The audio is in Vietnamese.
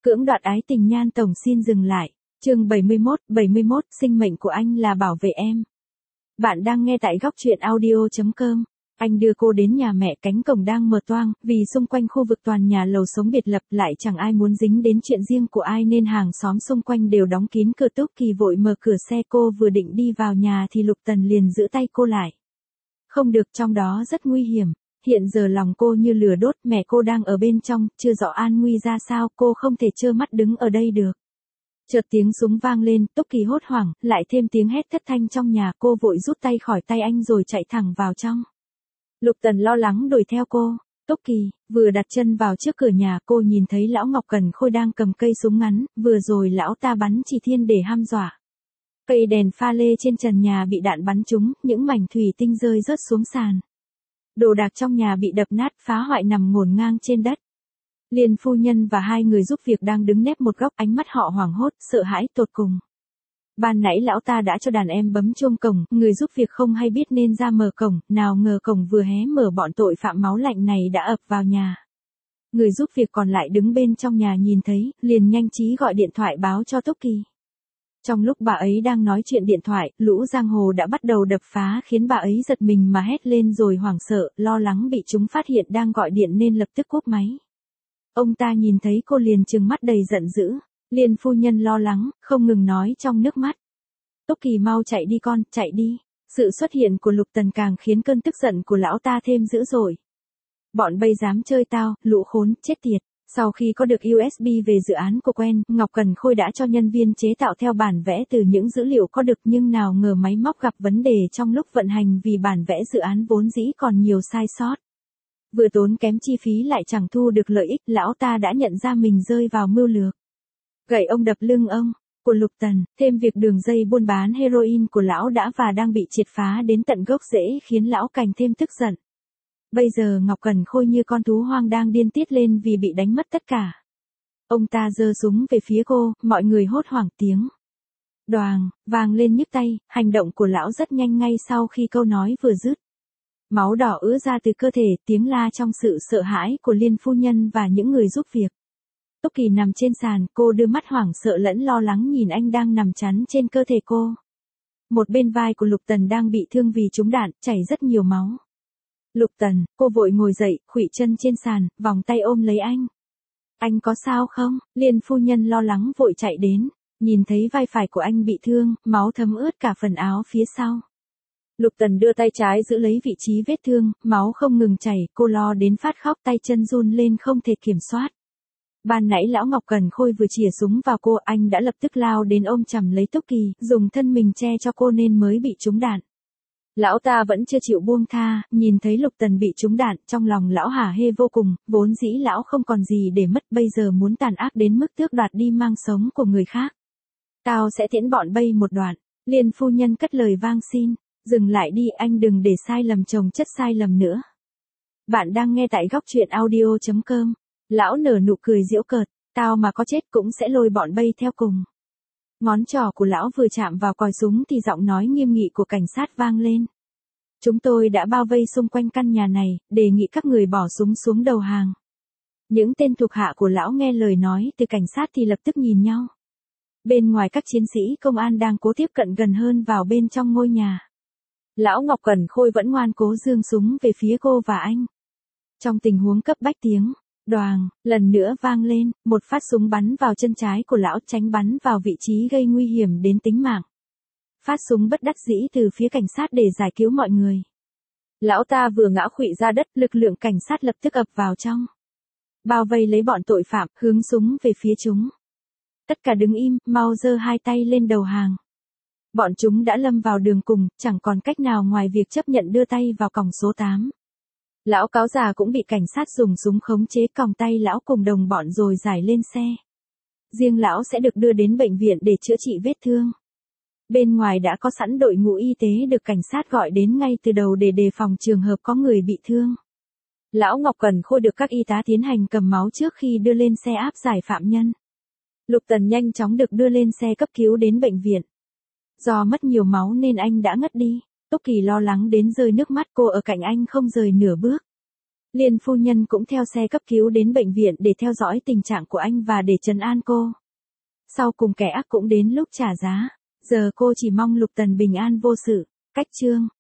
Cưỡng đoạt ái tình Nhan Tổng xin dừng lại. Chương 71, sinh mệnh của anh là bảo vệ em. Bạn đang nghe tại góc truyện audio.com. Anh đưa cô đến nhà mẹ, cánh cổng đang mở toang, vì xung quanh khu vực toàn nhà lầu sống biệt lập lại chẳng ai muốn dính đến chuyện riêng của ai nên hàng xóm xung quanh đều đóng kín cửa. Túc Kỳ vội mở cửa xe, cô vừa định đi vào nhà thì Lục Tần liền giữ tay cô lại. Không được, trong đó rất nguy hiểm. Hiện giờ lòng cô như lửa đốt, mẹ cô đang ở bên trong, chưa rõ an nguy ra sao, cô không thể trơ mắt đứng ở đây được. Chợt tiếng súng vang lên, Túc Kỳ hốt hoảng, lại thêm tiếng hét thất thanh trong nhà, cô vội rút tay khỏi tay anh rồi chạy thẳng vào trong. Lục Tần lo lắng đuổi theo cô. Túc Kỳ vừa đặt chân vào trước cửa nhà, cô nhìn thấy lão Ngọc Cẩn Khôi đang cầm cây súng ngắn, vừa rồi lão ta bắn chỉ thiên để hăm dọa. Cây đèn pha lê trên trần nhà bị đạn bắn trúng, những mảnh thủy tinh rơi rớt xuống sàn. Đồ đạc trong nhà bị đập nát, phá hoại nằm ngổn ngang trên đất. Liên phu nhân và hai người giúp việc đang đứng nép một góc, ánh mắt họ hoảng hốt, sợ hãi tột cùng. Ban nãy lão ta đã cho đàn em bấm chuông cổng, người giúp việc không hay biết nên ra mở cổng, nào ngờ cổng vừa hé mở bọn tội phạm máu lạnh này đã ập vào nhà. Người giúp việc còn lại đứng bên trong nhà nhìn thấy, liền nhanh trí gọi điện thoại báo cho Túc Kỳ. Trong lúc bà ấy đang nói chuyện điện thoại, lũ giang hồ đã bắt đầu đập phá khiến bà ấy giật mình mà hét lên rồi hoảng sợ, lo lắng bị chúng phát hiện đang gọi điện nên lập tức cúp máy. Ông ta nhìn thấy cô liền trừng mắt đầy giận dữ. Liên phu nhân lo lắng, không ngừng nói trong nước mắt. Túc Kỳ mau chạy đi con, chạy đi. Sự xuất hiện của Lục Tần càng khiến cơn tức giận của lão ta thêm dữ dội. Bọn bây dám chơi tao, lũ khốn, chết tiệt. Sau khi có được USB về dự án của quen, Ngọc Cẩn Khôi đã cho nhân viên chế tạo theo bản vẽ từ những dữ liệu có được, nhưng nào ngờ máy móc gặp vấn đề trong lúc vận hành vì bản vẽ dự án vốn dĩ còn nhiều sai sót. Vừa tốn kém chi phí lại chẳng thu được lợi ích, lão ta đã nhận ra mình rơi vào mưu lược. Gậy ông đập lưng ông của Lục Tần, thêm việc đường dây buôn bán heroin của lão đã và đang bị triệt phá đến tận gốc rễ khiến lão càng thêm tức giận. Bây giờ Ngọc Cẩn Khôi như con thú hoang đang điên tiết lên vì bị đánh mất tất cả. Ông ta giơ súng về phía cô, mọi người hốt hoảng, tiếng đoàng vang lên nhức tay, hành động của lão rất nhanh. Ngay sau khi câu nói vừa dứt, máu đỏ ứa ra từ cơ thể, tiếng la trong sự sợ hãi của Liên phu nhân và những người giúp việc. Túc Kỳ nằm trên sàn, cô đưa mắt hoảng sợ lẫn lo lắng nhìn anh đang nằm chắn trên cơ thể cô. Một bên vai của Lục Tần đang bị thương vì trúng đạn, chảy rất nhiều máu. Lục Tần, cô vội ngồi dậy, khuỵu chân trên sàn, vòng tay ôm lấy anh. Anh có sao không? Liên phu nhân lo lắng vội chạy đến, nhìn thấy vai phải của anh bị thương, máu thấm ướt cả phần áo phía sau. Lục Tần đưa tay trái giữ lấy vị trí vết thương, máu không ngừng chảy, cô lo đến phát khóc, tay chân run lên không thể kiểm soát. Ban nãy lão Ngọc Cẩn Khôi vừa chĩa súng vào cô, anh đã lập tức lao đến ôm chầm lấy Túc Kỳ, dùng thân mình che cho cô nên mới bị trúng đạn. Lão ta vẫn chưa chịu buông tha, nhìn thấy Lục Tần bị trúng đạn, trong lòng lão hả hê vô cùng, vốn dĩ lão không còn gì để mất, bây giờ muốn tàn ác đến mức tước đoạt đi mang sống của người khác. Tao sẽ tiễn bọn bây một đoạn. Liên phu nhân cất lời vang xin, dừng lại đi, anh đừng để sai lầm chồng chất sai lầm nữa. Bạn đang nghe tại góc truyện audio.com. Lão nở nụ cười giễu cợt, tao mà có chết cũng sẽ lôi bọn bây theo cùng. Ngón trỏ của lão vừa chạm vào còi súng thì giọng nói nghiêm nghị của cảnh sát vang lên. Chúng tôi đã bao vây xung quanh căn nhà này, đề nghị các người bỏ súng xuống đầu hàng. Những tên thuộc hạ của lão nghe lời nói từ cảnh sát thì lập tức nhìn nhau. Bên ngoài các chiến sĩ công an đang cố tiếp cận gần hơn vào bên trong ngôi nhà. Lão Ngọc Cẩn Khôi vẫn ngoan cố giương súng về phía cô và anh. Trong tình huống cấp bách, tiếng đoàng lần nữa vang lên, một phát súng bắn vào chân trái của lão, tránh bắn vào vị trí gây nguy hiểm đến tính mạng. Phát súng bất đắc dĩ từ phía cảnh sát để giải cứu mọi người. Lão ta vừa ngã khuỵu ra đất, lực lượng cảnh sát lập tức ập vào trong, bao vây lấy bọn tội phạm, hướng súng về phía chúng. Tất cả đứng im, mau giơ hai tay lên đầu hàng. Bọn chúng đã lâm vào đường cùng, chẳng còn cách nào ngoài việc chấp nhận đưa tay vào còng số 8. Lão cáo già cũng bị cảnh sát dùng súng khống chế, còng tay lão cùng đồng bọn rồi giải lên xe. Riêng lão sẽ được đưa đến bệnh viện để chữa trị vết thương. Bên ngoài đã có sẵn đội ngũ y tế được cảnh sát gọi đến ngay từ đầu để đề phòng trường hợp có người bị thương. Lão Ngọc Cẩn Khôi được các y tá tiến hành cầm máu trước khi đưa lên xe áp giải phạm nhân. Lục Tần nhanh chóng được đưa lên xe cấp cứu đến bệnh viện. Do mất nhiều máu nên anh đã ngất đi. Túc Kỳ lo lắng đến rơi nước mắt, cô ở cạnh anh không rời nửa bước. Liên phu nhân cũng theo xe cấp cứu đến bệnh viện để theo dõi tình trạng của anh và để trấn an cô. Sau cùng kẻ ác cũng đến lúc trả giá. Giờ cô chỉ mong Lục Tần bình an vô sự. Cách chương